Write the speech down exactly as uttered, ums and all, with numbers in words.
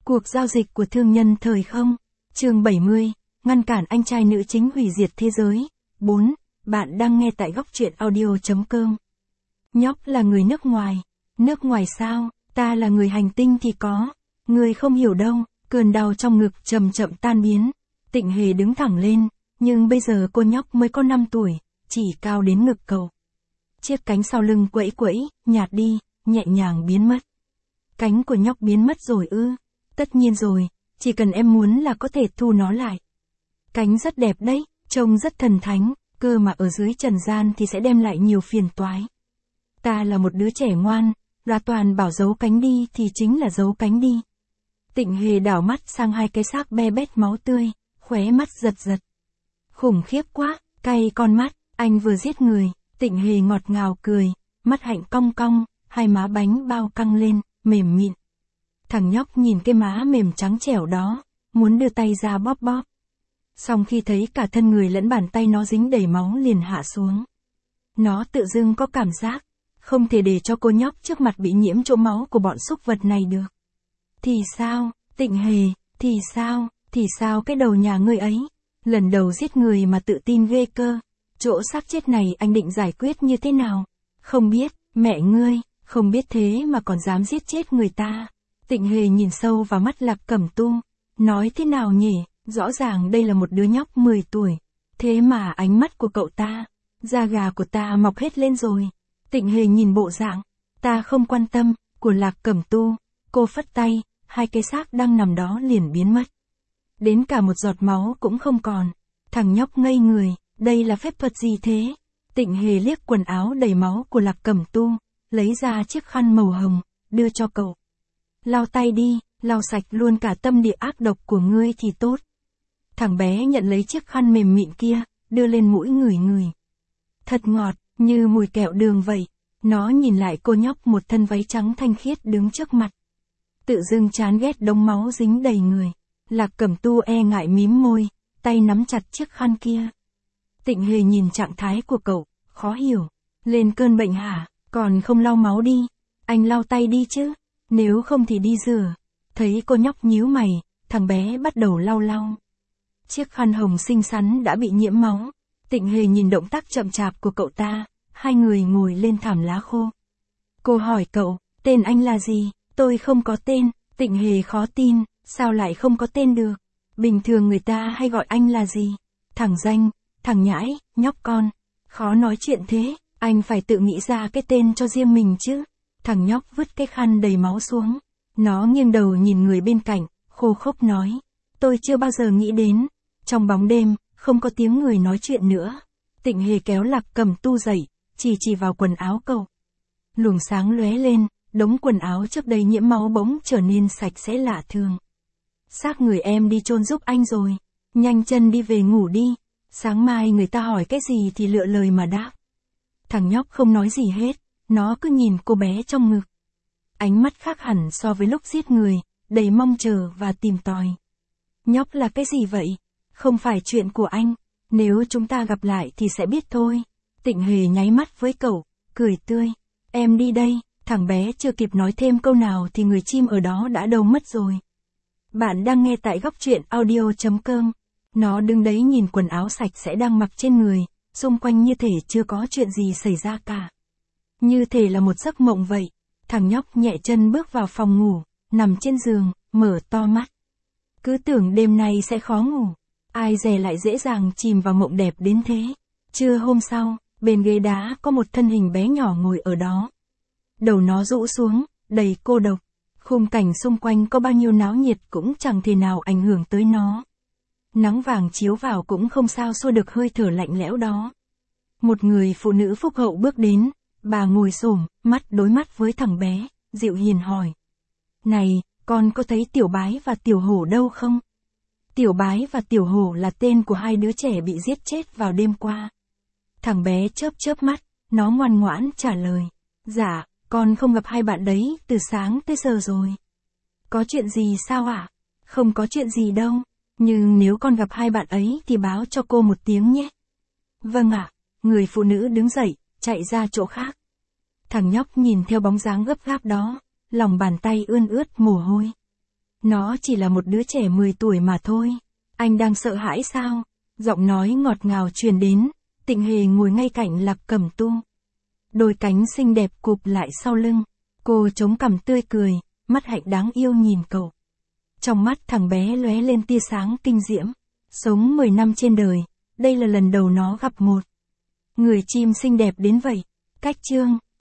Cuộc giao dịch của thương nhân thời không. Chương bảy mươi, ngăn cản anh trai nữ chính hủy diệt thế giới. bốn. Bạn đang nghe tại góc truyện audio.com. Nhóc là người nước ngoài. Nước ngoài sao, ta là người hành tinh thì có. Người không hiểu đâu, cơn đau trong ngực chậm chậm tan biến. Tịnh Hề đứng thẳng lên, nhưng bây giờ cô nhóc mới có năm tuổi, chỉ cao đến ngực cậu. Chiếc cánh sau lưng quẫy quẫy, nhạt đi, nhẹ nhàng biến mất. Cánh của nhóc biến mất rồi ư? Tất nhiên rồi, chỉ cần em muốn là có thể thu nó lại. Cánh rất đẹp đấy, trông rất thần thánh, cơ mà ở dưới trần gian thì sẽ đem lại nhiều phiền toái. Ta là một đứa trẻ ngoan, Loa Toàn bảo giấu cánh đi thì chính là giấu cánh đi. Tịnh Hề đảo mắt sang hai cái xác be bét máu tươi, khóe mắt giật giật. Khủng khiếp quá, cay con mắt, anh vừa giết người. Tịnh Hề ngọt ngào cười, mắt hạnh cong cong, hai má bánh bao căng lên, mềm mịn. Thằng nhóc nhìn cái má mềm trắng trẻo đó, muốn đưa tay ra bóp bóp. Xong khi thấy cả thân người lẫn bàn tay nó dính đầy máu liền hạ xuống. Nó tự dưng có cảm giác, không thể để cho cô nhóc trước mặt bị nhiễm chỗ máu của bọn súc vật này được. Thì sao, Tịnh Hề, thì sao, thì sao cái đầu nhà ngươi ấy, lần đầu giết người mà tự tin ghê cơ. Chỗ xác chết này anh định giải quyết như thế nào? Không biết, mẹ ngươi, không biết thế mà còn dám giết chết người ta. Tịnh Hề nhìn sâu vào mắt Lạc Cẩm Tu, nói thế nào nhỉ, rõ ràng đây là một đứa nhóc mười tuổi. Thế mà ánh mắt của cậu ta, da gà của ta mọc hết lên rồi. Tịnh Hề nhìn bộ dạng, ta không quan tâm, của Lạc Cẩm Tu, cô phất tay, hai cái xác đang nằm đó liền biến mất. Đến cả một giọt máu cũng không còn. Thằng nhóc ngây người. Đây là phép thuật gì thế? Tịnh Hề liếc quần áo đầy máu của Lạc Cẩm Tu, lấy ra chiếc khăn màu hồng, đưa cho cậu. Lau tay đi, lau sạch luôn cả tâm địa ác độc của ngươi thì tốt. Thằng bé nhận lấy chiếc khăn mềm mịn kia, đưa lên mũi ngửi ngửi. Thật ngọt, như mùi kẹo đường vậy. Nó nhìn lại cô nhóc một thân váy trắng thanh khiết đứng trước mặt. Tự dưng chán ghét đống máu dính đầy người. Lạc Cẩm Tu e ngại mím môi, tay nắm chặt chiếc khăn kia. Tịnh Hề nhìn trạng thái của cậu, khó hiểu. Lên cơn bệnh hả, còn không lau máu đi. Anh lau tay đi chứ, nếu không thì đi rửa. Thấy cô nhóc nhíu mày, thằng bé bắt đầu lau lau. Chiếc khăn hồng xinh xắn đã bị nhiễm máu. Tịnh Hề nhìn động tác chậm chạp của cậu ta, hai người ngồi lên thảm lá khô. Cô hỏi cậu, tên anh là gì? Tôi không có tên. Tịnh Hề khó tin, sao lại không có tên được? Bình thường người ta hay gọi anh là gì? Thằng danh. Thằng nhãi, nhóc con, khó nói chuyện thế, anh phải tự nghĩ ra cái tên cho riêng mình chứ. Thằng nhóc vứt cái khăn đầy máu xuống. Nó nghiêng đầu nhìn người bên cạnh, khô khốc nói. Tôi chưa bao giờ nghĩ đến. Trong bóng đêm, không có tiếng người nói chuyện nữa. Tịnh Hề kéo Lạc Cẩm Tu dậy, chỉ chỉ vào quần áo cậu. Luồng sáng lóe lên, đống quần áo trước đây nhiễm máu bỗng trở nên sạch sẽ lạ thường. Xác người em đi chôn giúp anh rồi. Nhanh chân đi về ngủ đi. Sáng mai người ta hỏi cái gì thì lựa lời mà đáp. Thằng nhóc không nói gì hết, nó cứ nhìn cô bé trong ngực. Ánh mắt khác hẳn so với lúc giết người, đầy mong chờ và tìm tòi. Nhóc là cái gì vậy? Không phải chuyện của anh, nếu chúng ta gặp lại thì sẽ biết thôi. Tịnh Hề nháy mắt với cậu, cười tươi. Em đi đây, thằng bé chưa kịp nói thêm câu nào thì người chim ở đó đã đâu mất rồi. Bạn đang nghe tại góc truyện audio.com. Nó đứng đấy nhìn quần áo sạch sẽ đang mặc trên người, xung quanh như thể chưa có chuyện gì xảy ra cả. Như thể là một giấc mộng vậy. Thằng nhóc nhẹ chân bước vào phòng ngủ, nằm trên giường, mở to mắt. Cứ tưởng đêm nay sẽ khó ngủ, ai dè lại dễ dàng chìm vào mộng đẹp đến thế. Trưa hôm sau, bên ghế đá có một thân hình bé nhỏ ngồi ở đó. Đầu nó rũ xuống, đầy cô độc. Khung cảnh xung quanh có bao nhiêu náo nhiệt cũng chẳng thể nào ảnh hưởng tới nó. Nắng vàng chiếu vào cũng không sao xua được hơi thở lạnh lẽo đó. Một người phụ nữ phúc hậu bước đến, bà ngồi xổm, mắt đối mắt với thằng bé, dịu hiền hỏi. Này, con có thấy Tiểu Bái và Tiểu Hổ đâu không? Tiểu Bái và Tiểu Hổ là tên của hai đứa trẻ bị giết chết vào đêm qua. Thằng bé chớp chớp mắt, nó ngoan ngoãn trả lời. Dạ, con không gặp hai bạn đấy từ sáng tới giờ rồi. Có chuyện gì sao ạ? Không có chuyện gì đâu. Nhưng nếu con gặp hai bạn ấy thì báo cho cô một tiếng nhé. Vâng ạ, người phụ nữ đứng dậy, chạy ra chỗ khác. Thằng nhóc nhìn theo bóng dáng gấp gáp đó, lòng bàn tay ươn ướt mồ hôi. Nó chỉ là một đứa trẻ mười tuổi mà thôi. Anh đang sợ hãi sao? Giọng nói ngọt ngào truyền đến, Tịnh Hề ngồi ngay cạnh Lạc Cẩm Tu. Đôi cánh xinh đẹp cụp lại sau lưng. Cô chống cằm tươi cười, mắt hạnh đáng yêu nhìn cậu. Trong mắt thằng bé lóe lên tia sáng kinh diễm. Sống mười năm trên đời, đây là lần đầu nó gặp một người chim xinh đẹp đến vậy. Cách chương